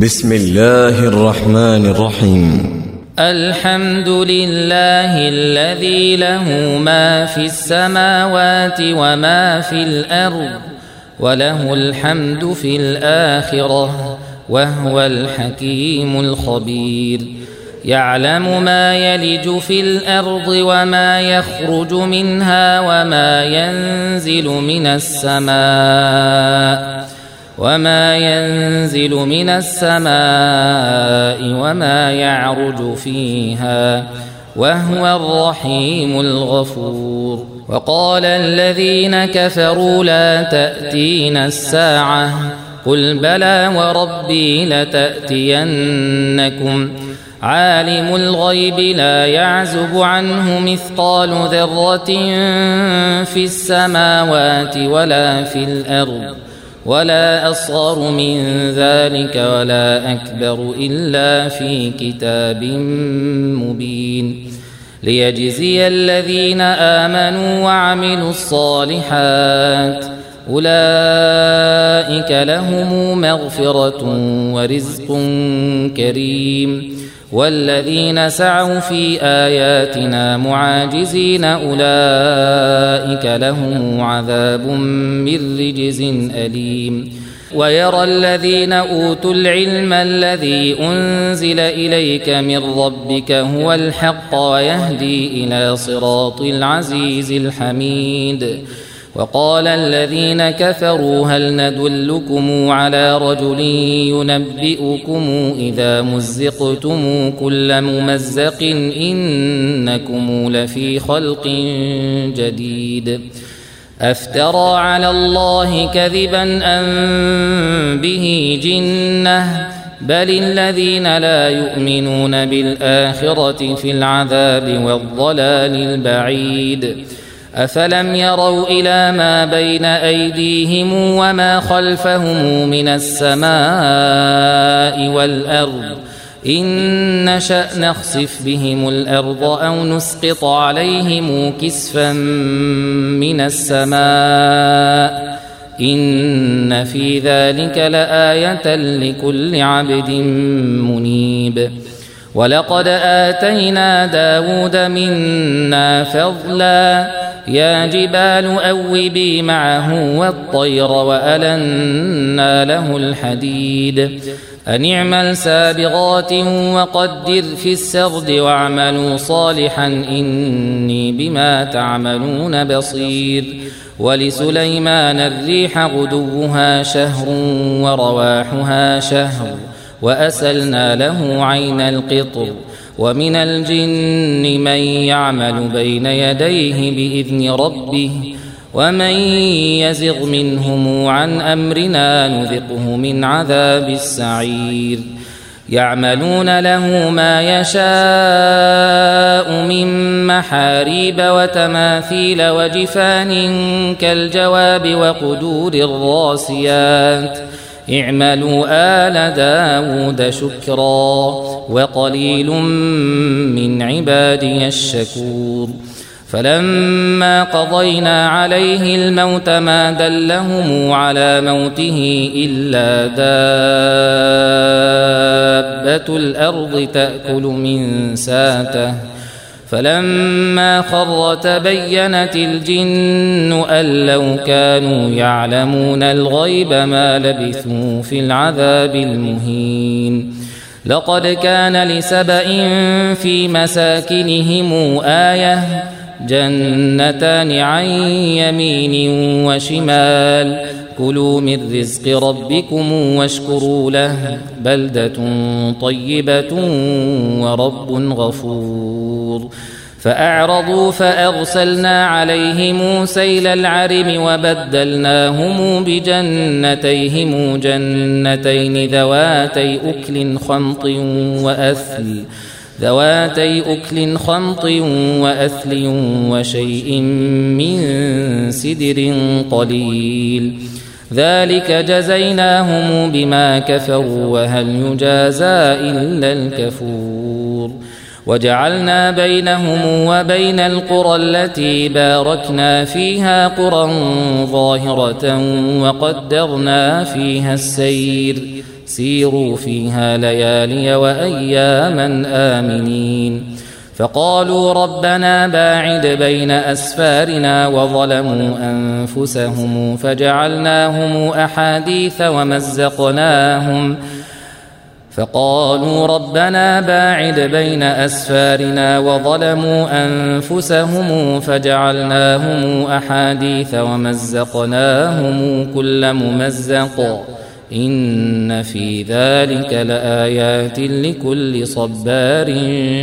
بسم الله الرحمن الرحيم. الحمد لله الذي له ما في السماوات وما في الأرض وله الحمد في الآخرة وهو الحكيم الخبير. يعلم ما يلج في الأرض وما يخرج منها وما ينزل من السماء وما يعرج فيها وهو الرحيم الغفور. وقال الذين كفروا لا تأتينا الساعة قل بلى وربي لتأتينكم عالم الغيب لا يعزب عنه مثقال ذرة في السماوات ولا في الأرض ولا أصغر من ذلك ولا أكبر إلا في كتاب مبين ليجزي الذين آمنوا وعملوا الصالحات أولئك لهم مغفرة ورزق كريم. والذين سعوا في آياتنا معاجزين أولئك لهم عذاب من رجز أليم. ويرى الذين أوتوا العلم الذي أنزل إليك من ربك هو الحق ويهدي إلى صراط العزيز الحميد. وقال الذين كفروا هل ندلكم على رجل ينبئكم إذا مزقتم كل ممزق إنكم لفي خلق جديد. أفترى على الله كذبا أم به جنة بل الذين لا يؤمنون بالآخرة في العذاب والضلال البعيد. أفلم يروا إلى ما بين أيديهم وما خلفهم من السماء والأرض إن نشأ نخسف بهم الأرض أو نسقط عليهم كسفا من السماء إن في ذلك لآية لكل عبد منيب. ولقد آتينا داود منا فضلا يا جبال أوبي معه والطير وألنا له الحديد أن اعمل سابغات وقدر في السرد واعملوا صالحا إني بما تعملون بصير. ولسليمان الريح غدوها شهر ورواحها شهر وأسلنا له عين القطر. ومن الجن من يعمل بين يديه بإذن ربه ومن يزغ منهم عن أمرنا نذقه من عذاب السعير. يعملون له ما يشاء من محاريب وتماثيل وجفان كالجواب وقدور الراسيات اعملوا آل داود شكرا وقليل من عبادي الشكور. فلما قضينا عليه الموت ما دلهم على موته إلا دابة الأرض تأكل من ساته فلما خر تبينت الجن أن لو كانوا يعلمون الغيب ما لبثوا في العذاب المهين. لقد كان لسبإ في مساكنهم آية جنتان عن يمين وشمال كلوا من رزق ربكم واشكروا له بلدة طيبة ورب غفور. فأعرضوا فأرسلنا عليهم سيل العرم وبدلناهم بجنتيهم جنتين ذواتي أكل خمط وأثل وشيء من سدر قليل ذلك جزيناهم بما كفروا وهل يجازى إلا الكفور. وجعلنا بينهم وبين القرى التي باركنا فيها قرى ظاهرة وقدرنا فيها السير سيروا فيها ليالي وأياما آمنين. فقالوا ربنا باعد بين أسفارنا وظلموا أنفسهم فجعلناهم أحاديث ومزقناهم كل ممزق إن في ذلك لآيات لكل صبار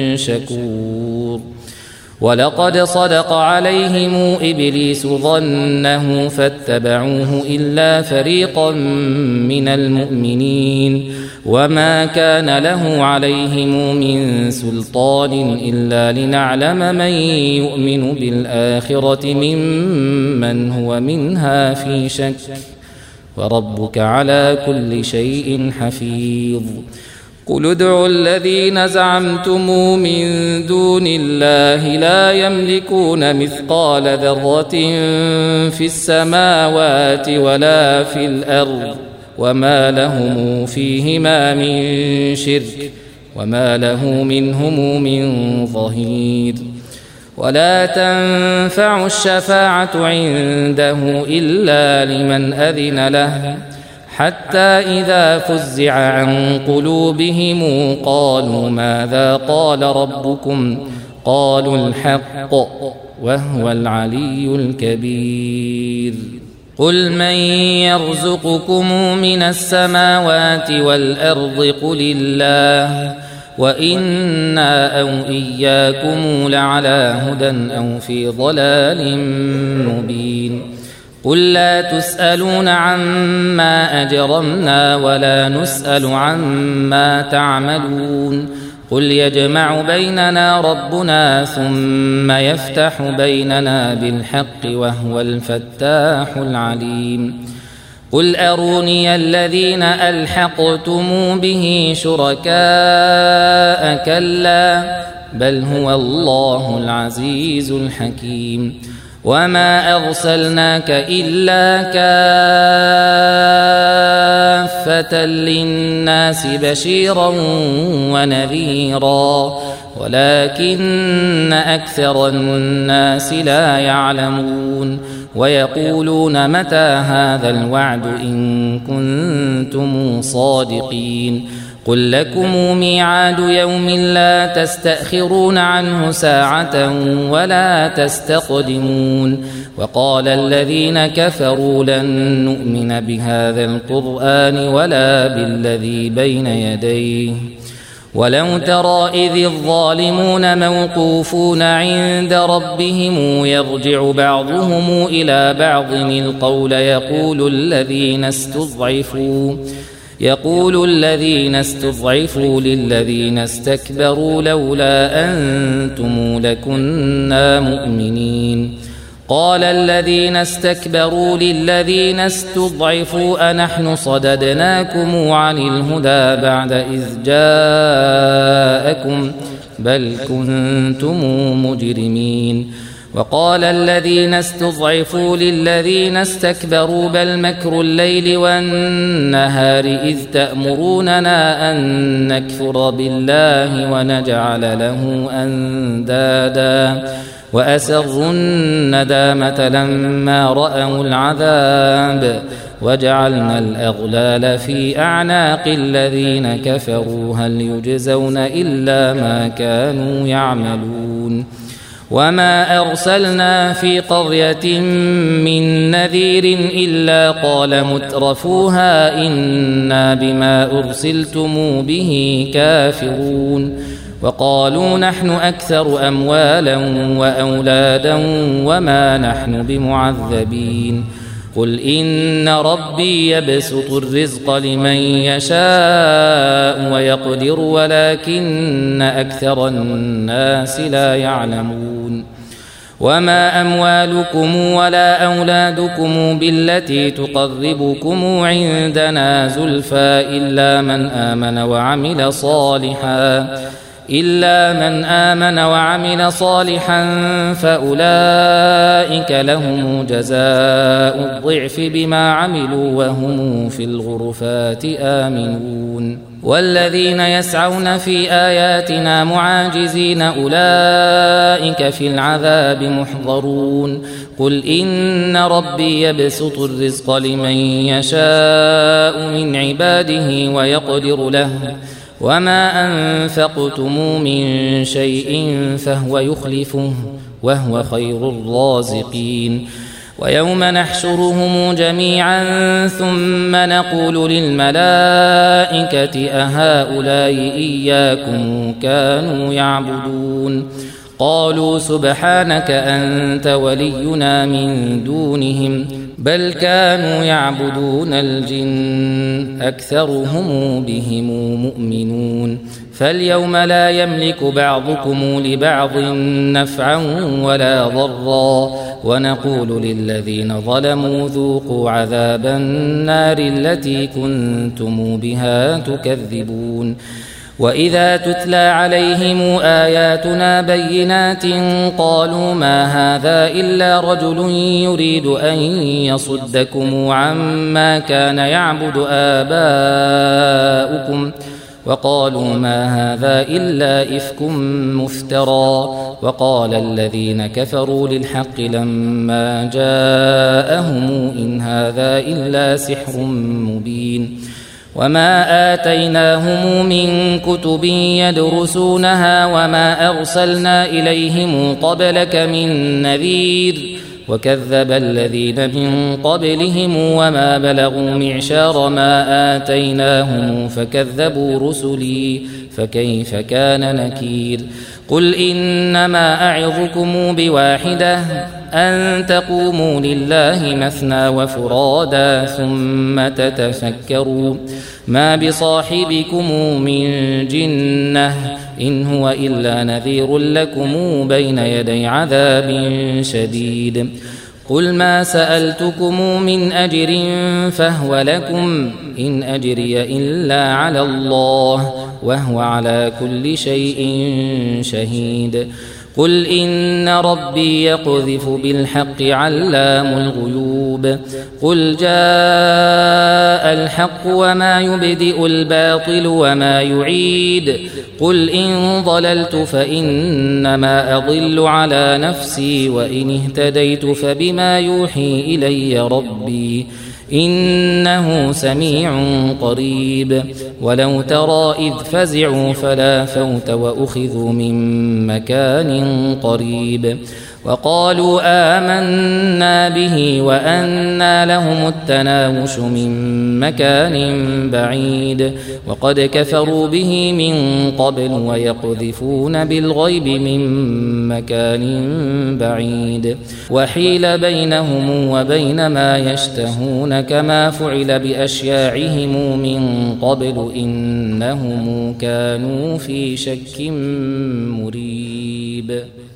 شكور. ولقد صدق عليهم إبليس ظنه فاتبعوه إلا فريقا من المؤمنين وما كان له عليهم من سلطان إلا لنعلم من يؤمن بالآخرة ممن هو منها في شك وربك على كل شيء حفيظ. قل ادعوا الذين زعمتم من دون الله لا يملكون مثقال ذرة في السماوات ولا في الأرض وما لهم فيهما من شرك وما له منهم من ظهير. ولا تنفع الشفاعة عنده إلا لمن أذن له حتى إذا فزع عن قلوبهم قالوا ماذا قال ربكم قالوا الحق وهو العلي الكبير. قل من يرزقكم من السماوات والأرض قل الله وإنا أو إياكم لعلى هدى أو في ضلال مبين. قل لا تسألون عما أجرمنا ولا نسأل عما تعملون. قل يجمع بيننا ربنا ثم يفتح بيننا بالحق وهو الفتاح العليم. قل أروني الذين ألحقتم به شركاء كلا بل هو الله العزيز الحكيم. وما أرسلناك إلا كافة للناس بشيرا ونذيرا ولكن أكثر الناس لا يعلمون. ويقولون متى هذا الوعد إن كنتم صادقين. قل لكم ميعاد يوم لا تستأخرون عنه ساعة ولا تستقدمون. وقال الذين كفروا لن نؤمن بهذا القرآن ولا بالذي بين يديه. ولو ترى إذ الظالمون موقوفون عند ربهم يرجع بعضهم إلى بعض القول يقول الذين استضعفوا للذين استكبروا لولا أنتم لكنا مؤمنين. قال الذين استكبروا للذين استضعفوا أنحن صددناكم عن الهدى بعد إذ جاءكم بل كنتم مجرمين. وقال الذين استضعفوا للذين استكبروا بل مكر الليل والنهار إذ تأمروننا أن نكفر بالله ونجعل له أندادا وأسروا الندامة لما رأوا العذاب وجعلنا الأغلال في أعناق الذين كفروا هل يجزون إلا ما كانوا يعملون. وما أرسلنا في قرية من نذير إلا قال مترفوها إنا بما أرسلتم به كافرون. وقالوا نحن أكثر أموالا وأولادا وما نحن بمعذبين. قل إن ربي يبسط الرزق لمن يشاء ويقدر ولكن أكثر الناس لا يعلمون. وما أموالكم ولا أولادكم بالتي تقربكم عندنا زلفى إلا من آمن وعمل صالحا إلا من آمن وعمل صالحا فأولئك لهم جزاء الضعف بما عملوا وهم في الغرفات آمنون والذين يسعون في آياتنا معاجزين أولئك في العذاب محضرون قل إن ربي يبسط الرزق لمن يشاء من عباده ويقدر له وما أنفقتم من شيء فهو يخلفه وهو خير الرازقين ويوم نحشرهم جميعا ثم نقول للملائكة أهؤلاء إياكم كانوا يعبدون قالوا سبحانك أنت ولينا من دونهم بل كانوا يعبدون الجن أكثرهم بهم مؤمنون فاليوم لا يملك بعضكم لبعض نفعا ولا ضرا ونقول للذين ظلموا ذوقوا عذاب النار التي كنتم بها تكذبون وإذا تتلى عليهم آياتنا بينات قالوا ما هذا إلا رجل يريد أن يصدكم عما كان يعبد آباؤكم وقالوا ما هذا إلا إفك مفترى وقال الذين كفروا للحق لما جاءهم إن هذا إلا سحر مبين وما آتيناهم من كتب يدرسونها وما أرسلنا إليهم قبلك من نذير وكذب الذين من قبلهم وما بلغوا معشار ما آتيناهم فكذبوا رسلي فكيف كان نكير قل إنما أعظكم بواحدة أن تقوموا لله مثنى وفرادا ثم تتفكروا ما بصاحبكم من جنة إن هو إلا نذير لكم بين يدي عذاب شديد قل ما سألتكم من أجر فهو لكم إن أجري إلا على الله وهو على كل شيء شهيد قل إن ربي يقذف بالحق علام الغيوب قل جاء الحق وما يبدئ الباطل وما يعيد قل إن ضللت فإنما أضل على نفسي وإن اهتديت فبما يوحي إلي ربي إنه سميع قريب ولو ترى إذ فزعوا فلا فوت وأخذوا من مكان قريب وقالوا آمنا به وأنى لهم التناوش من مكان بعيد وقد كفروا به من قبل ويقذفون بالغيب من مكان بعيد وحيل بينهم وبين ما يشتهون كما فعل بأشياعهم من قبل إنهم كانوا في شك مريب